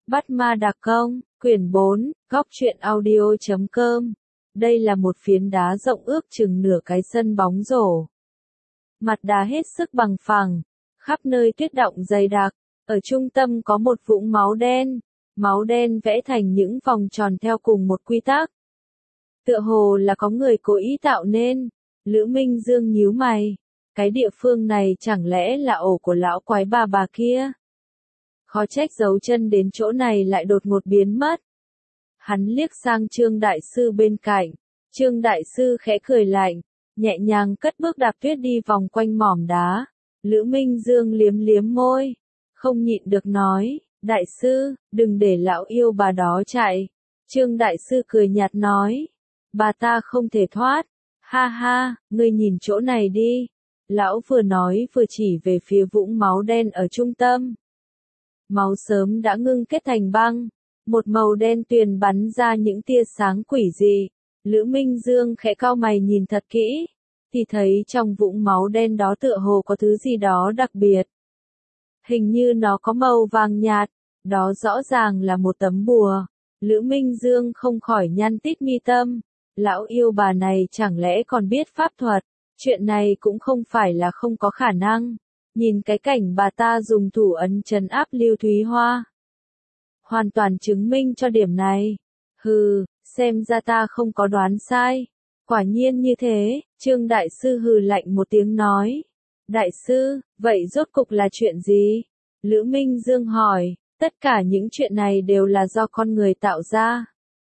Bắt ma đặc công, quyển 4, góc truyện audio.com. Đây là một phiến đá rộng ước chừng nửa cái sân bóng rổ. Mặt đá hết sức bằng phẳng, khắp nơi tuyết đọng dày đặc, ở trung tâm có một vũng máu đen vẽ thành những vòng tròn theo cùng một quy tắc. Tựa hồ là có người cố ý tạo nên. Lữ Minh Dương nhíu mày, cái địa phương này chẳng lẽ là ổ của lão quái bà kia? Khó trách dấu chân đến chỗ này lại đột ngột biến mất. Hắn liếc sang Trương Đại Sư bên cạnh, Trương Đại Sư khẽ cười lạnh, nhẹ nhàng cất bước đạp tuyết đi vòng quanh mỏm đá. Lữ Minh Dương liếm liếm môi, không nhịn được nói, Đại Sư, đừng để lão yêu bà đó chạy. Trương Đại Sư cười nhạt nói, bà ta không thể thoát. Ha ha, ngươi nhìn chỗ này đi. Lão vừa nói vừa chỉ về phía vũng máu đen ở trung tâm. Máu sớm đã ngưng kết thành băng, một màu đen tuyền bắn ra những tia sáng quỷ dị. Lữ Minh Dương khẽ cau mày nhìn thật kỹ, thì thấy trong vũng máu đen đó tựa hồ có thứ gì đó đặc biệt. Hình như nó có màu vàng nhạt, đó rõ ràng là một tấm bùa. Lữ Minh Dương không khỏi nhăn tít mi tâm, lão yêu bà này chẳng lẽ còn biết pháp thuật, chuyện này cũng không phải là không có khả năng. Nhìn cái cảnh bà ta dùng thủ ấn trấn áp Lưu Thúy Hoa, hoàn toàn chứng minh cho điểm này. Hừ, xem ra ta không có đoán sai. Quả nhiên như thế, Trương Đại Sư hừ lạnh một tiếng nói. Đại Sư, vậy rốt cục là chuyện gì? Lữ Minh Dương hỏi, tất cả những chuyện này đều là do con người tạo ra.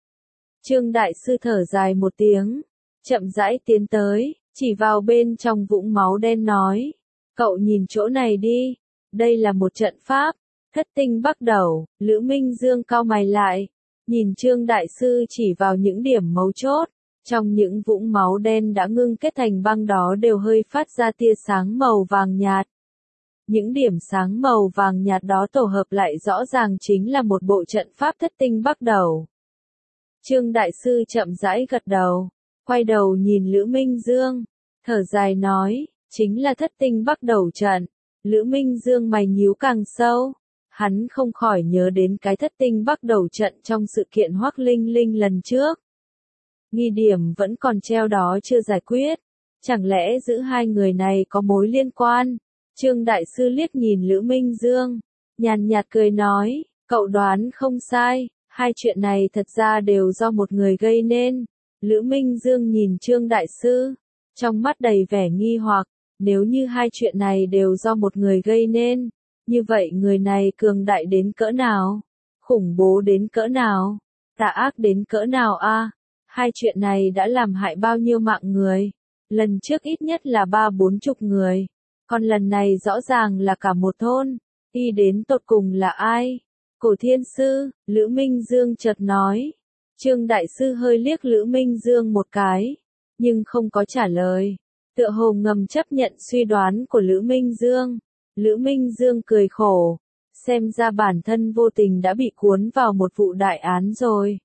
Trương Đại Sư thở dài một tiếng, chậm rãi tiến tới, chỉ vào bên trong vũng máu đen nói. Cậu nhìn chỗ này đi, đây là một trận pháp, thất tinh bắt đầu. Lữ Minh Dương cau mày lại, nhìn Trương Đại Sư chỉ vào những điểm mấu chốt, trong những vũng máu đen đã ngưng kết thành băng đó đều hơi phát ra tia sáng màu vàng nhạt. Những điểm sáng màu vàng nhạt đó tổ hợp lại rõ ràng chính là một bộ trận pháp thất tinh bắt đầu. Trương Đại Sư chậm rãi gật đầu, quay đầu nhìn Lữ Minh Dương, thở dài nói. Chính là thất tinh bắt đầu trận. Lữ Minh Dương mày nhíu càng sâu. Hắn không khỏi nhớ đến cái thất tinh bắt đầu trận trong sự kiện Hoắc Linh Linh lần trước. Nghi điểm vẫn còn treo đó chưa giải quyết. Chẳng lẽ giữa hai người này có mối liên quan? Trương Đại Sư liếc nhìn Lữ Minh Dương, nhàn nhạt cười nói, cậu đoán không sai, hai chuyện này thật ra đều do một người gây nên. Lữ Minh Dương nhìn Trương Đại Sư, trong mắt đầy vẻ nghi hoặc. Nếu như hai chuyện này đều do một người gây nên, như vậy người này cường đại đến cỡ nào? Khủng bố đến cỡ nào? Tà ác đến cỡ nào a? Hai chuyện này đã làm hại bao nhiêu mạng người? Lần trước ít nhất là 30-40 người. Còn lần này rõ ràng là cả một thôn. Y đến tột cùng là ai? Cổ Thiên Sư, Lữ Minh Dương chợt nói. Trương Đại Sư hơi liếc Lữ Minh Dương một cái, nhưng không có trả lời. Tựa hồ ngầm chấp nhận suy đoán của Lữ Minh Dương. Lữ Minh Dương cười khổ, xem ra bản thân vô tình đã bị cuốn vào một vụ đại án rồi.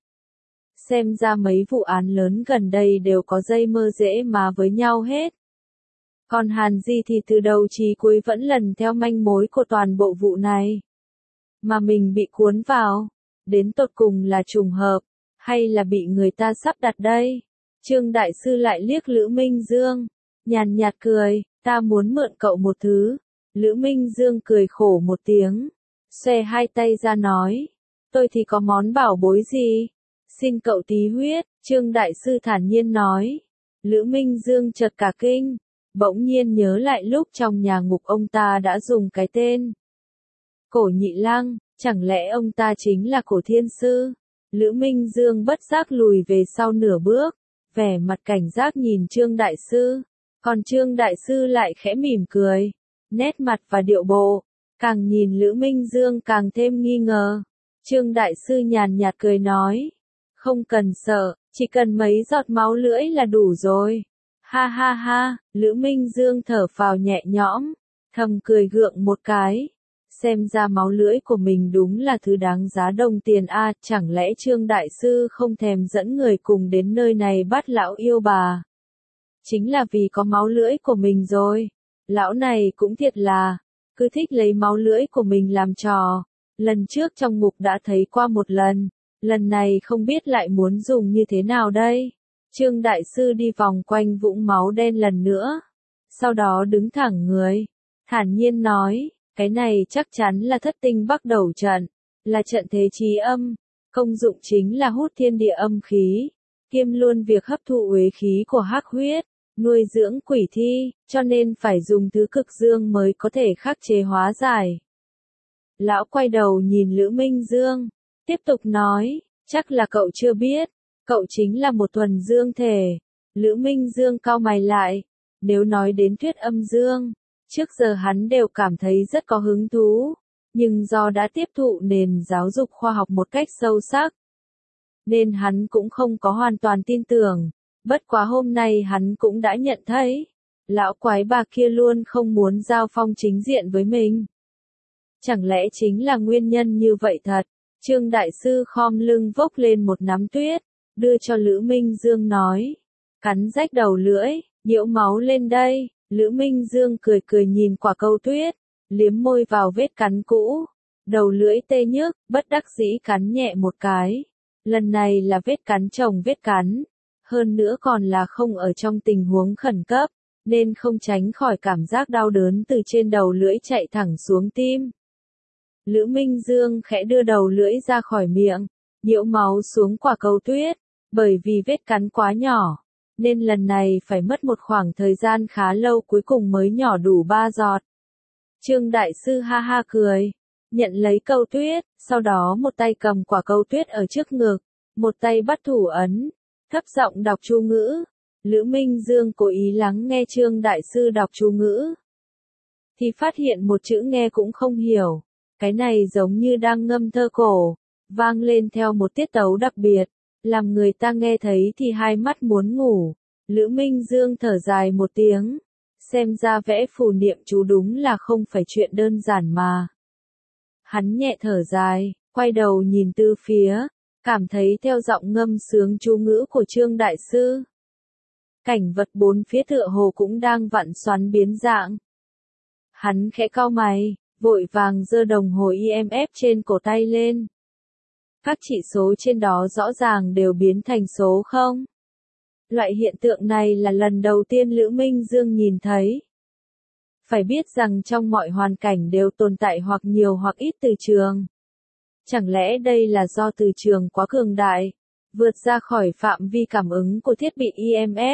Xem ra mấy vụ án lớn gần đây đều có dây mơ rễ má với nhau hết. Còn Hàn Di thì từ đầu chí cuối vẫn lần theo manh mối của toàn bộ vụ này. Mà mình bị cuốn vào, đến tột cùng là trùng hợp, hay là bị người ta sắp đặt đây? Trương Đại Sư lại liếc Lữ Minh Dương, nhàn nhạt cười, ta muốn mượn cậu một thứ. Lữ Minh Dương cười khổ một tiếng, xòe hai tay ra nói, tôi thì có món bảo bối gì? Xin cậu tí huyết, Trương Đại Sư thản nhiên nói. Lữ Minh Dương chợt cả kinh, bỗng nhiên nhớ lại lúc trong nhà ngục ông ta đã dùng cái tên Cổ Nhị Lăng, chẳng lẽ ông ta chính là Cổ Thiên Sư? Lữ Minh Dương bất giác lùi về sau nửa bước, vẻ mặt cảnh giác nhìn Trương Đại Sư. Còn Trương Đại Sư lại khẽ mỉm cười, nét mặt và điệu bộ, càng nhìn Lữ Minh Dương càng thêm nghi ngờ. Trương Đại Sư nhàn nhạt cười nói, không cần sợ, chỉ cần mấy giọt máu lưỡi là đủ rồi. Ha ha ha, Lữ Minh Dương thở phào nhẹ nhõm, thầm cười gượng một cái. Xem ra máu lưỡi của mình đúng là thứ đáng giá đồng tiền a, chẳng lẽ Trương Đại Sư không thèm dẫn người cùng đến nơi này bắt lão yêu bà? Chính là vì có máu lưỡi của mình rồi. Lão này cũng thiệt là, cứ thích lấy máu lưỡi của mình làm trò. Lần trước trong ngục đã thấy qua một lần này không biết lại muốn dùng như thế nào đây. Trương Đại Sư đi vòng quanh vũng máu đen lần nữa. Sau đó đứng thẳng người, thản nhiên nói, cái này chắc chắn là thất tinh bắt đầu trận, là trận thế chí âm, công dụng chính là hút thiên địa âm khí, kiêm luôn việc hấp thụ uế khí của hắc huyết, nuôi dưỡng quỷ thi, cho nên phải dùng thứ cực dương mới có thể khắc chế hóa giải. Lão quay đầu nhìn Lữ Minh Dương, tiếp tục nói, chắc là cậu chưa biết, cậu chính là một thuần dương thể. Lữ Minh Dương cau mày lại, nếu nói đến thuyết âm dương, trước giờ hắn đều cảm thấy rất có hứng thú, nhưng do đã tiếp thụ nền giáo dục khoa học một cách sâu sắc, nên hắn cũng không có hoàn toàn tin tưởng, bất quá hôm nay hắn cũng đã nhận thấy, lão quái bà kia luôn không muốn giao phong chính diện với mình. Chẳng lẽ chính là nguyên nhân như vậy thật? Trương Đại Sư khom lưng vốc lên một nắm tuyết, đưa cho Lữ Minh Dương nói, cắn rách đầu lưỡi, nhiễu máu lên đây. Lữ Minh Dương cười cười nhìn quả câu tuyết, liếm môi vào vết cắn cũ, đầu lưỡi tê nhức, bất đắc dĩ cắn nhẹ một cái. Lần này là vết cắn chồng vết cắn, hơn nữa còn là không ở trong tình huống khẩn cấp, nên không tránh khỏi cảm giác đau đớn từ trên đầu lưỡi chạy thẳng xuống tim. Lữ Minh Dương khẽ đưa đầu lưỡi ra khỏi miệng, nhiễu máu xuống quả câu tuyết, bởi vì vết cắn quá nhỏ, nên lần này phải mất một khoảng thời gian khá lâu cuối cùng mới nhỏ đủ 3 giọt. Trương Đại Sư ha ha cười, nhận lấy câu tuyết, sau đó một tay cầm quả câu tuyết ở trước ngực, một tay bắt thủ ấn, thấp giọng đọc chú ngữ. Lữ Minh Dương cố ý lắng nghe Trương Đại Sư đọc chú ngữ, thì phát hiện một chữ nghe cũng không hiểu, cái này giống như đang ngâm thơ cổ, vang lên theo một tiết tấu đặc biệt, làm người ta nghe thấy thì hai mắt muốn ngủ. Lữ Minh Dương thở dài một tiếng, xem ra vẽ phù niệm chú đúng là không phải chuyện đơn giản mà. Hắn nhẹ thở dài, quay đầu nhìn từ phía, cảm thấy theo giọng ngâm sướng chú ngữ của Trương Đại Sư, cảnh vật bốn phía tựa hồ cũng đang vặn xoắn biến dạng. Hắn khẽ cau mày, vội vàng giơ đồng hồ IMF trên cổ tay lên. Các chỉ số trên đó rõ ràng đều biến thành số 0. Loại hiện tượng này là lần đầu tiên Lữ Minh Dương nhìn thấy. Phải biết rằng trong mọi hoàn cảnh đều tồn tại hoặc nhiều hoặc ít từ trường. Chẳng lẽ đây là do từ trường quá cường đại, vượt ra khỏi phạm vi cảm ứng của thiết bị IMF?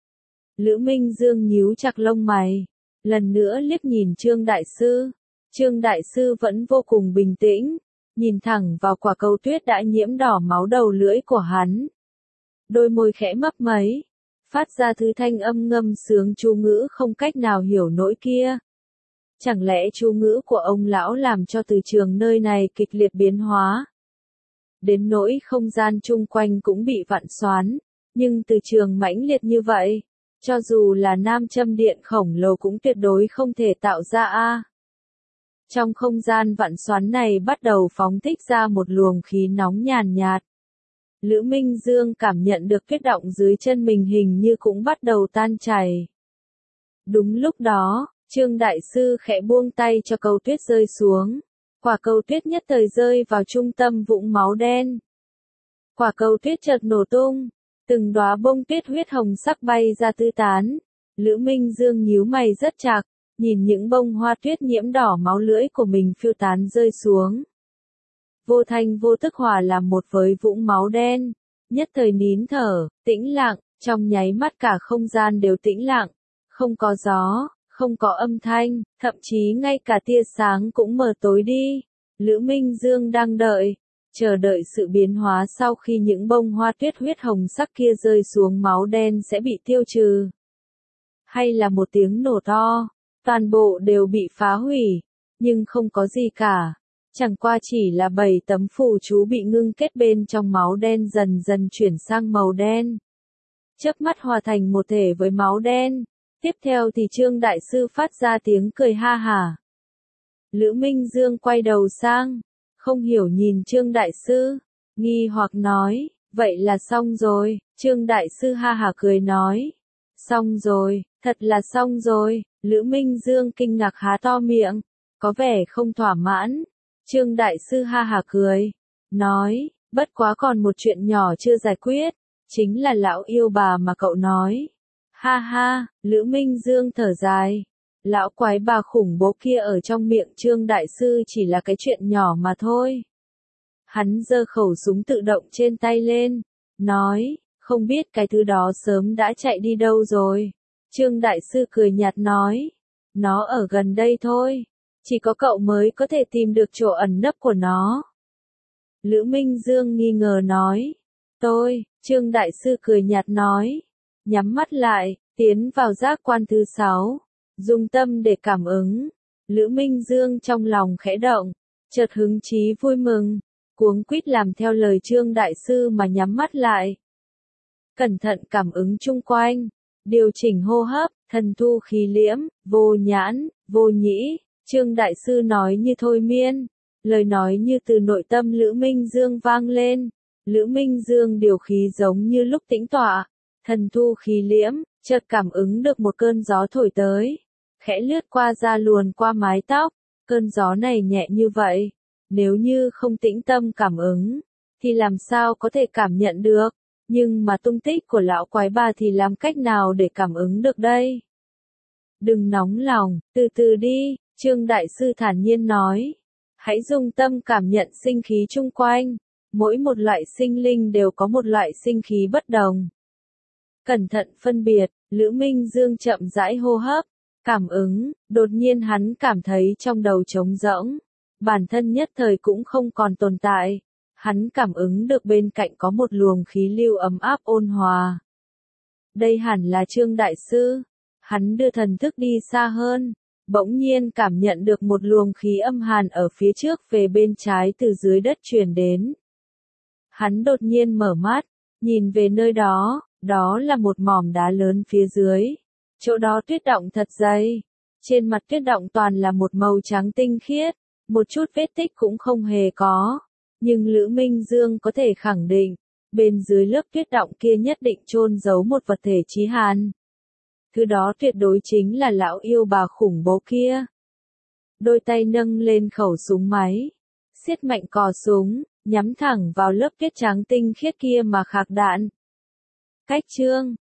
Lữ Minh Dương nhíu chặt lông mày, lần nữa liếc nhìn Trương Đại Sư. Trương Đại Sư vẫn vô cùng bình tĩnh, nhìn thẳng vào quả câu tuyết đã nhiễm đỏ máu đầu lưỡi của hắn. Đôi môi khẽ mấp máy, phát ra thứ thanh âm ngâm sướng chú ngữ không cách nào hiểu nổi kia. Chẳng lẽ chú ngữ của ông lão làm cho từ trường nơi này kịch liệt biến hóa? Đến nỗi không gian chung quanh cũng bị vặn xoắn, nhưng từ trường mãnh liệt như vậy, cho dù là nam châm điện khổng lồ cũng tuyệt đối không thể tạo ra a. Trong không gian vặn xoắn này bắt đầu phóng thích ra một luồng khí nóng nhàn nhạt. Lữ Minh Dương cảm nhận được tuyết động dưới chân mình hình như cũng bắt đầu tan chảy. Đúng lúc đó, Trương Đại Sư khẽ buông tay cho câu tuyết rơi xuống. Quả câu tuyết nhất thời rơi vào trung tâm vũng máu đen. Quả câu tuyết chợt nổ tung, từng đóa bông tuyết huyết hồng sắc bay ra tứ tán. Lữ Minh Dương nhíu mày rất chặt, nhìn những bông hoa tuyết nhiễm đỏ máu lưỡi của mình phiêu tán rơi xuống. Vô thanh vô tức hòa làm một với vũng máu đen, nhất thời nín thở, tĩnh lặng, trong nháy mắt cả không gian đều tĩnh lặng, không có gió, không có âm thanh, thậm chí ngay cả tia sáng cũng mờ tối đi. Lữ Minh Dương đang đợi, chờ đợi sự biến hóa sau khi những bông hoa tuyết huyết hồng sắc kia rơi xuống máu đen sẽ bị tiêu trừ. Hay là một tiếng nổ to, toàn bộ đều bị phá hủy, nhưng không có gì cả. Chẳng qua chỉ là 7 tấm phù chú bị ngưng kết bên trong máu đen dần dần chuyển sang màu đen. Chớp mắt hòa thành một thể với máu đen. Tiếp theo thì Trương Đại Sư phát ra tiếng cười ha hả. Lữ Minh Dương quay đầu sang, không hiểu nhìn Trương Đại Sư, nghi hoặc nói, vậy là xong rồi. Trương Đại Sư ha hả cười nói, xong rồi, thật là xong rồi. Lữ Minh Dương kinh ngạc há to miệng, có vẻ không thỏa mãn. Trương Đại Sư ha hả cười, nói, bất quá còn một chuyện nhỏ chưa giải quyết, chính là lão yêu bà mà cậu nói. Ha ha, Lữ Minh Dương thở dài. Lão quái bà khủng bố kia ở trong miệng Trương Đại Sư chỉ là cái chuyện nhỏ mà thôi. Hắn giơ khẩu súng tự động trên tay lên, nói, không biết cái thứ đó sớm đã chạy đi đâu rồi. Trương Đại Sư cười nhạt nói, nó ở gần đây thôi, chỉ có cậu mới có thể tìm được chỗ ẩn nấp của nó. Lữ Minh Dương nghi ngờ nói, Trương Đại Sư cười nhạt nói, nhắm mắt lại, tiến vào giác quan thứ 6, dùng tâm để cảm ứng. Lữ Minh Dương trong lòng khẽ động, chợt hứng chí vui mừng, cuống quýt làm theo lời Trương Đại Sư mà nhắm mắt lại. Cẩn thận cảm ứng chung quanh, điều chỉnh hô hấp, thần thu khí liễm, vô nhãn, vô nhĩ. Trương Đại Sư nói như thôi miên, lời nói như từ nội tâm Lữ Minh Dương vang lên. Lữ Minh Dương điều khí giống như lúc tĩnh tọa, thần thu khí liễm, chợt cảm ứng được một cơn gió thổi tới, khẽ lướt qua da luồn qua mái tóc. Cơn gió này nhẹ như vậy, nếu như không tĩnh tâm cảm ứng, thì làm sao có thể cảm nhận được, nhưng mà tung tích của lão quái bà thì làm cách nào để cảm ứng được đây? Đừng nóng lòng, từ từ đi, Trương Đại Sư thản nhiên nói. Hãy dùng tâm cảm nhận sinh khí chung quanh, mỗi một loại sinh linh đều có một loại sinh khí bất đồng. Cẩn thận phân biệt, Lữ Minh Dương chậm rãi hô hấp, cảm ứng, đột nhiên hắn cảm thấy trong đầu trống rỗng, bản thân nhất thời cũng không còn tồn tại. Hắn cảm ứng được bên cạnh có một luồng khí lưu ấm áp ôn hòa. Đây hẳn là Trương Đại Sư. Hắn đưa thần thức đi xa hơn, bỗng nhiên cảm nhận được một luồng khí âm hàn ở phía trước về bên trái từ dưới đất truyền đến. Hắn đột nhiên mở mắt, nhìn về nơi đó, đó là một mỏm đá lớn phía dưới. Chỗ đó tuyết động thật dày. Trên mặt tuyết động toàn là một màu trắng tinh khiết, một chút vết tích cũng không hề có. Nhưng Lữ Minh Dương có thể khẳng định, bên dưới lớp tuyết động kia nhất định chôn giấu một vật thể chí hàn. Thứ đó tuyệt đối chính là lão yêu bà khủng bố kia. Đôi tay nâng lên khẩu súng máy, siết mạnh cò súng, nhắm thẳng vào lớp tuyết trắng tinh khiết kia mà khạc đạn. Cách chương